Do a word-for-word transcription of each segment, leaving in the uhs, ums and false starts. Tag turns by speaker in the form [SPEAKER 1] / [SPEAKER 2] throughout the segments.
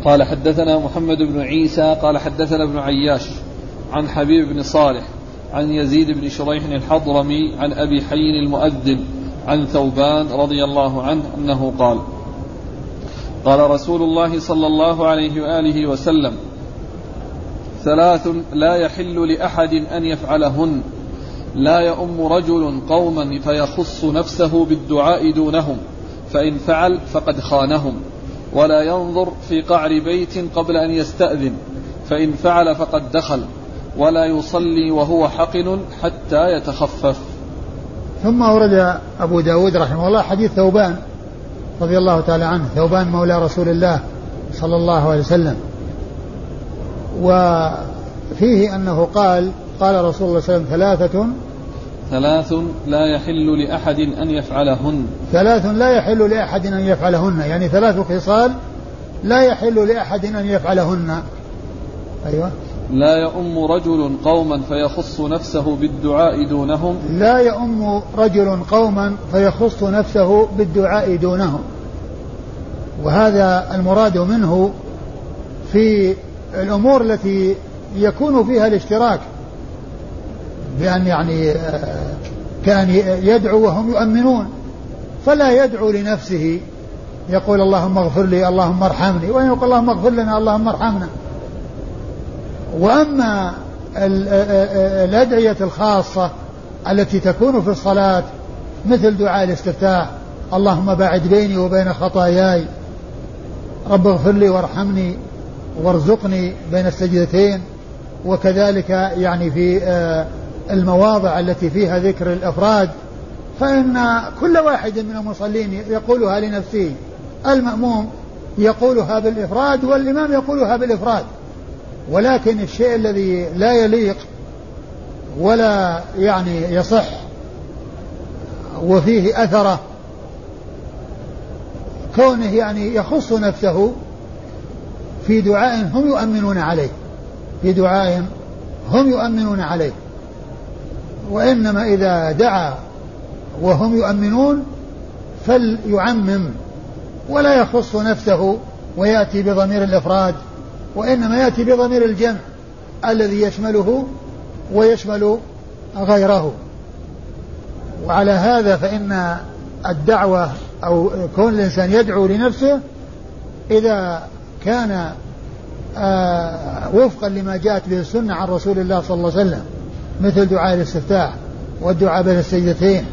[SPEAKER 1] قال حدثنا محمد بن عيسى قال حدثنا ابن عياش عن حبيب بن صالح عن يزيد بن شريح الحضرمي عن أبي حي المؤذن عن ثوبان رضي الله عنه أنه قال قال رسول الله صلى الله عليه وآله وسلم ثلاث لا يحل لأحد أن يفعلهن لا يؤم رجل قوما فيخص نفسه بالدعاء دونهم فإن فعل فقد خانهم ولا ينظر في قعر بيت قبل أن يستأذن فإن فعل فقد دخل ولا يصلي وهو حقن حتى يتخفف.
[SPEAKER 2] ثم أورد أبو داود رحمه الله حديث ثوبان رضي الله تعالى عنه، ثوبان مولى رسول الله صلى الله عليه وسلم، وفيه أنه قال قال رسول الله صلى الله عليه وسلم ثلاثة
[SPEAKER 1] ثلاث لا يحل لأحد أن يفعلهن
[SPEAKER 2] ثلاث لا يحل لأحد أن يفعلهن، يعني ثلاث خصال لا يحل لأحد أن يفعلهن. أيوة.
[SPEAKER 1] لا يؤم رجل قوما فيخص نفسه بالدعاء دونهم
[SPEAKER 2] لا يؤم رجل قوما فيخص نفسه بالدعاء دونهم، وهذا المراد منه في الأمور التي يكون فيها الاشتراك، بأن يعني كان يدعو وهم يؤمنون، فلا يدعو لنفسه يقول اللهم اغفر لي اللهم ارحمني، وإن يقول اللهم اغفر لنا اللهم ارحمنا. وأما الأدعية الخاصة التي تكون في الصلاة مثل دعاء الاستفتاح اللهم باعد بيني وبين خطاياي، رب اغفر لي وارحمني وارزقني بين السجدتين، وكذلك يعني في المواضع التي فيها ذكر الأفراد، فإن كل واحد من المصلين يقولها لنفسه، المأموم يقولها بالإفراد والإمام يقولها بالإفراد، ولكن الشيء الذي لا يليق ولا يعني يصح وفيه أثره كونه يعني يخص نفسه في دعاء هم يؤمنون عليه في دعاء هم يؤمنون عليه وإنما إذا دعا وهم يؤمنون فليعمم ولا يخص نفسه ويأتي بضمير الإفراد، وإنما يأتي بضمير الجمع الذي يشمله ويشمل غيره. وعلى هذا فإن الدعوة أو كون الإنسان يدعو لنفسه إذا كان آه وفقا لما جاءت به السنة عن رسول الله صلى الله عليه وسلم مثل دعاء الاستفتاح والدعاء بين السجدتين،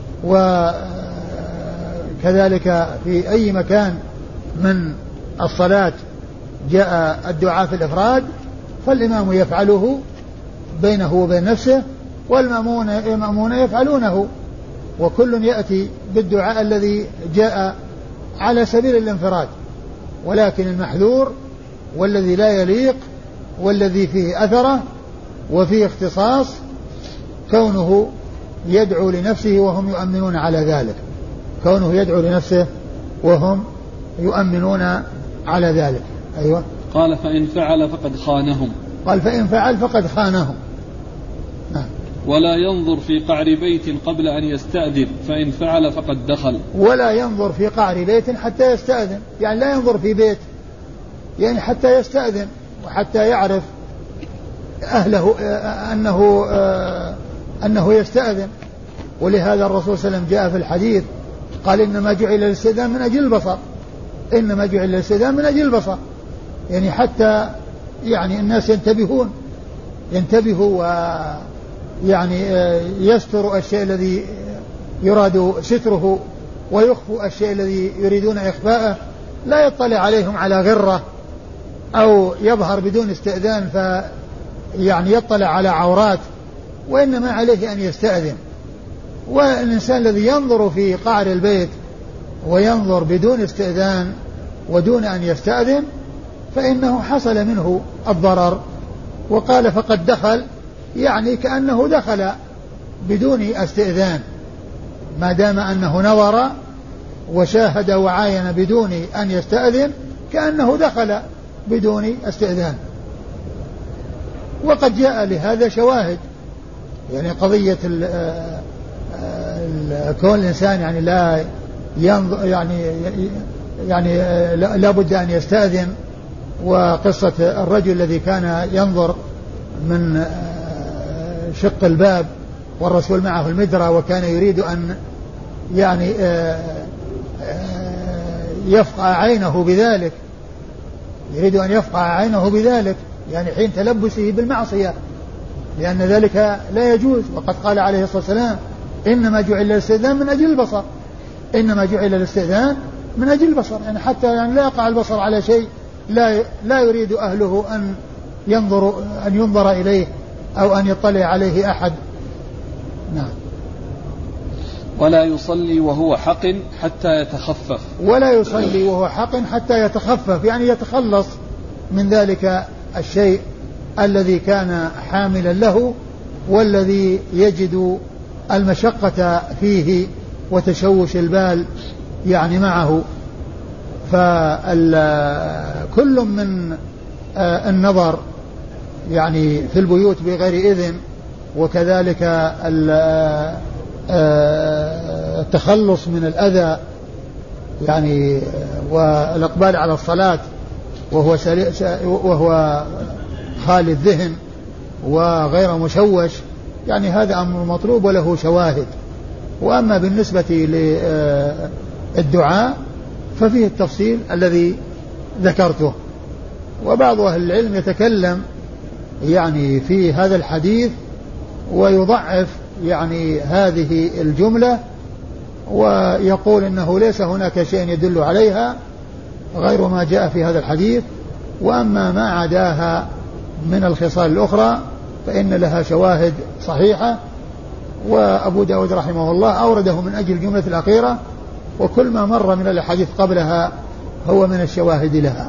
[SPEAKER 2] وكذلك في أي مكان من الصلاة جاء الدعاء في الإفراد فالإمام يفعله بينه وبين نفسه والمأمون يفعلونه، وكل يأتي بالدعاء الذي جاء على سبيل الانفراد، ولكن المحذور والذي لا يليق والذي فيه أثره وفيه اختصاص كونه يدعو لنفسه وهم يؤمنون على ذلك، كونه يدعو لنفسه وهم يؤمنون على ذلك. أيوة.
[SPEAKER 1] قال فإن فعل فقد خانهم
[SPEAKER 2] قال فإن فعل فقد خانهم. نعم.
[SPEAKER 1] ولا ينظر في قعر بيت قبل أن يستأذن فإن فعل فقد دخل.
[SPEAKER 2] ولا ينظر في قعر بيت حتى يستأذن، يعني لا ينظر في بيت يعني حتى يستأذن وحتى يعرف أهله أنه أنه يستأذن. ولهذا الرسول صلى الله عليه وسلم جاء في الحديث قال إنما جعل الاستئذان من أجل البصر، إنما جعل الاستئذان من أجل البصر، يعني حتى يعني الناس ينتبهون ينتبهوا ويعني يستروا الشيء الذي يراد ستره ويخفوا الشيء الذي يريدون إخفاءه، لا يطلع عليهم على غرة أو يظهر بدون استئذان في يعني يطلع على عورات، وإنما عليه أن يستأذن. والإنسان الذي ينظر في قعر البيت وينظر بدون استئذان ودون أن يستأذن فإنه حصل منه الضرر. وقال فقد دخل، يعني كأنه دخل بدون استئذان، ما دام أنه نظر وشاهد وعاين بدون أن يستأذن كأنه دخل بدون استئذان. وقد جاء لهذا شواهد، يعني قضية كون الإنسان يعني لا ينظر يعني يعني لا بد أن يستأذن وقصة الرجل الذي كان ينظر من شق الباب والرسول معه المدرة وكان يريد أن يعني يفقع عينه بذلك يريد أن يفقع عينه بذلك يعني حين تلبسه بالمعصية، لأن ذلك لا يجوز. وقد قال عليه الصلاة والسلام إنما جعل الاستئذان من أجل البصر إنما جعل الاستئذان من أجل البصر، يعني حتى يعني لا يقع البصر على شيء لا لا يريد أهله أن ينظر أن ينظر إليه أو أن يطلع عليه أحد. نعم.
[SPEAKER 1] ولا يصلي وهو حق حتى يتخفف
[SPEAKER 2] ولا يصلي وهو حق حتى يتخفف، يعني يتخلص من ذلك الشيء الذي كان حاملا له والذي يجد المشقة فيه وتشوش البال يعني معه. فكل من النظر يعني في البيوت بغير إذن، وكذلك التخلص من الأذى يعني والإقبال على الصلاة وهو وهو خالي الذهن وغير مشوش، يعني هذا أمر مطلوب وله شواهد. وأما بالنسبة للدعاء ففيه التفصيل الذي ذكرته. وبعض أهل العلم يتكلم يعني في هذا الحديث ويضعف يعني هذه الجملة ويقول إنه ليس هناك شيء يدل عليها غير ما جاء في هذا الحديث، وأما ما عداها من الخصال الأخرى فإن لها شواهد صحيحة. وأبو داود رحمه الله أورده من أجل الجملة الأخيرة، وكل ما مر من الحديث قبلها هو من الشواهد لها.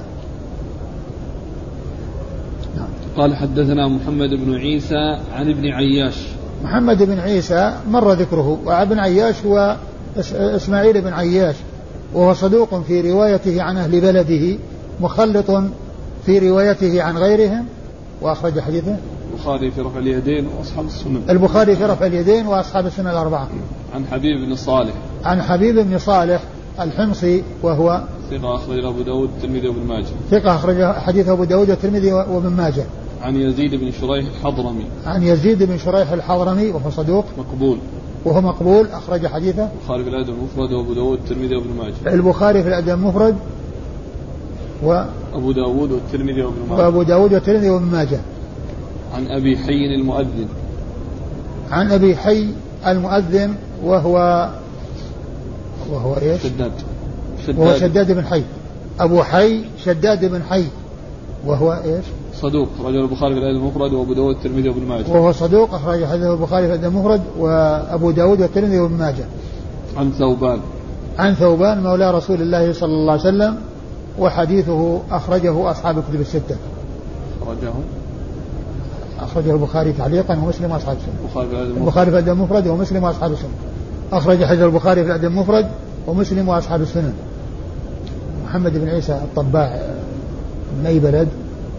[SPEAKER 1] قال حدثنا محمد بن عيسى عن ابن عياش.
[SPEAKER 2] محمد بن عيسى مر ذكره، وابن عياش هو إسماعيل بن عياش، وهو صدوق في روايته عن أهل بلده، مخلط في روايته عن غيرهم. وأخرج حديثه
[SPEAKER 1] البخاري في رفع اليدين وأصحاب السنن.
[SPEAKER 2] البخاري في رفع اليدين وأصحاب السنن الأربعة.
[SPEAKER 1] عن حبيب بن صالح.
[SPEAKER 2] عن حبيب بن صالح الحمصي وهو
[SPEAKER 1] ثقة أخرج أبو داود والترمذي وابن ماجه.
[SPEAKER 2] ثقة أخرج حديث أبو داود والترمذي وابن ماجه.
[SPEAKER 1] عن يزيد بن شريح الحضرمي.
[SPEAKER 2] عن يزيد بن شريح الحضرمي وهو صدوق
[SPEAKER 1] مقبول.
[SPEAKER 2] وهو مقبول أخرج حديثه
[SPEAKER 1] البخاري في الأدب المفرد وأبو داود والترمذي وابن ماجه.
[SPEAKER 2] البخاري في الأدب المفرد و
[SPEAKER 1] أبو داود والترمذي وابن ماجه.
[SPEAKER 2] وأبو داود والترمذي وابن ماجه. عن
[SPEAKER 1] أبي حي المؤذن.
[SPEAKER 2] عن أبي حي المؤذن وهو وهو إيش؟
[SPEAKER 1] شداد.
[SPEAKER 2] شداد. وهو شداد بن حي. أبو حي شداد بن حي وهو إيش؟
[SPEAKER 1] صدوق رجل البخاري في الأدب المفرد وأبو داود والترمذي وابن ماجه.
[SPEAKER 2] وهو صدوق أخرج حديثه البخاري في الأدب المفرد وأبو داود والترمذي وابن ماجه.
[SPEAKER 1] عن ثوبان.
[SPEAKER 2] عن ثوبان مولى رسول الله صلى الله عليه وسلم، وحديثه أخرجه أصحاب الكتب الستة.
[SPEAKER 1] أخرجه
[SPEAKER 2] أخرجه البخاري تعليقا ومسلم وأصحاب السنة.
[SPEAKER 1] البخاري
[SPEAKER 2] في الأدب المفرد ومسلم وأصحاب السنة. أخرج حديث البخاري في الأدب المفرد ومسلم وأصحاب السنن. محمد بن عيسى الطباع من أي بلد؟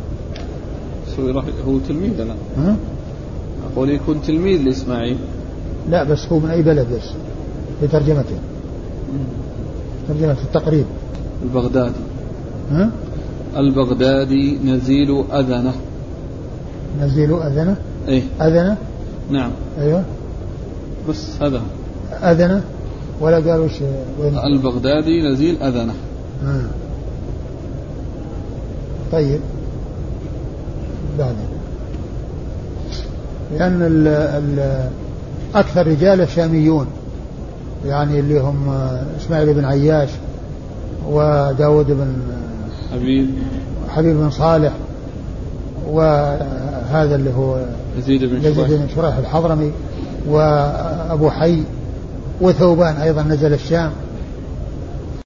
[SPEAKER 1] هو تلميذ أنا. ها؟ أقول يكون تلميذ لإسماعيل.
[SPEAKER 2] لا بس هو من أي بلد بس بترجمته. ترجمة التقريب.
[SPEAKER 1] البغدادي.
[SPEAKER 2] ها؟
[SPEAKER 1] البغدادي نزيل أذنه.
[SPEAKER 2] نزيل أذنه؟
[SPEAKER 1] إيه.
[SPEAKER 2] أذنه؟
[SPEAKER 1] نعم.
[SPEAKER 2] أيوه.
[SPEAKER 1] بس هذا.
[SPEAKER 2] أذنه ولا قالوا شيء.
[SPEAKER 1] البغدادي نزيل أذنه.
[SPEAKER 2] آه. طيب. بعدين. لأن ال ال أكثر رجال الشاميون، يعني اللي هم إسماعيل بن عياش وداود بن
[SPEAKER 1] حبيب
[SPEAKER 2] حبيب بن صالح وهذا اللي هو
[SPEAKER 1] يزيد بن
[SPEAKER 2] يزيد بن شريح الحضرمي وأبو حي وثوبان أيضا نزل الشام.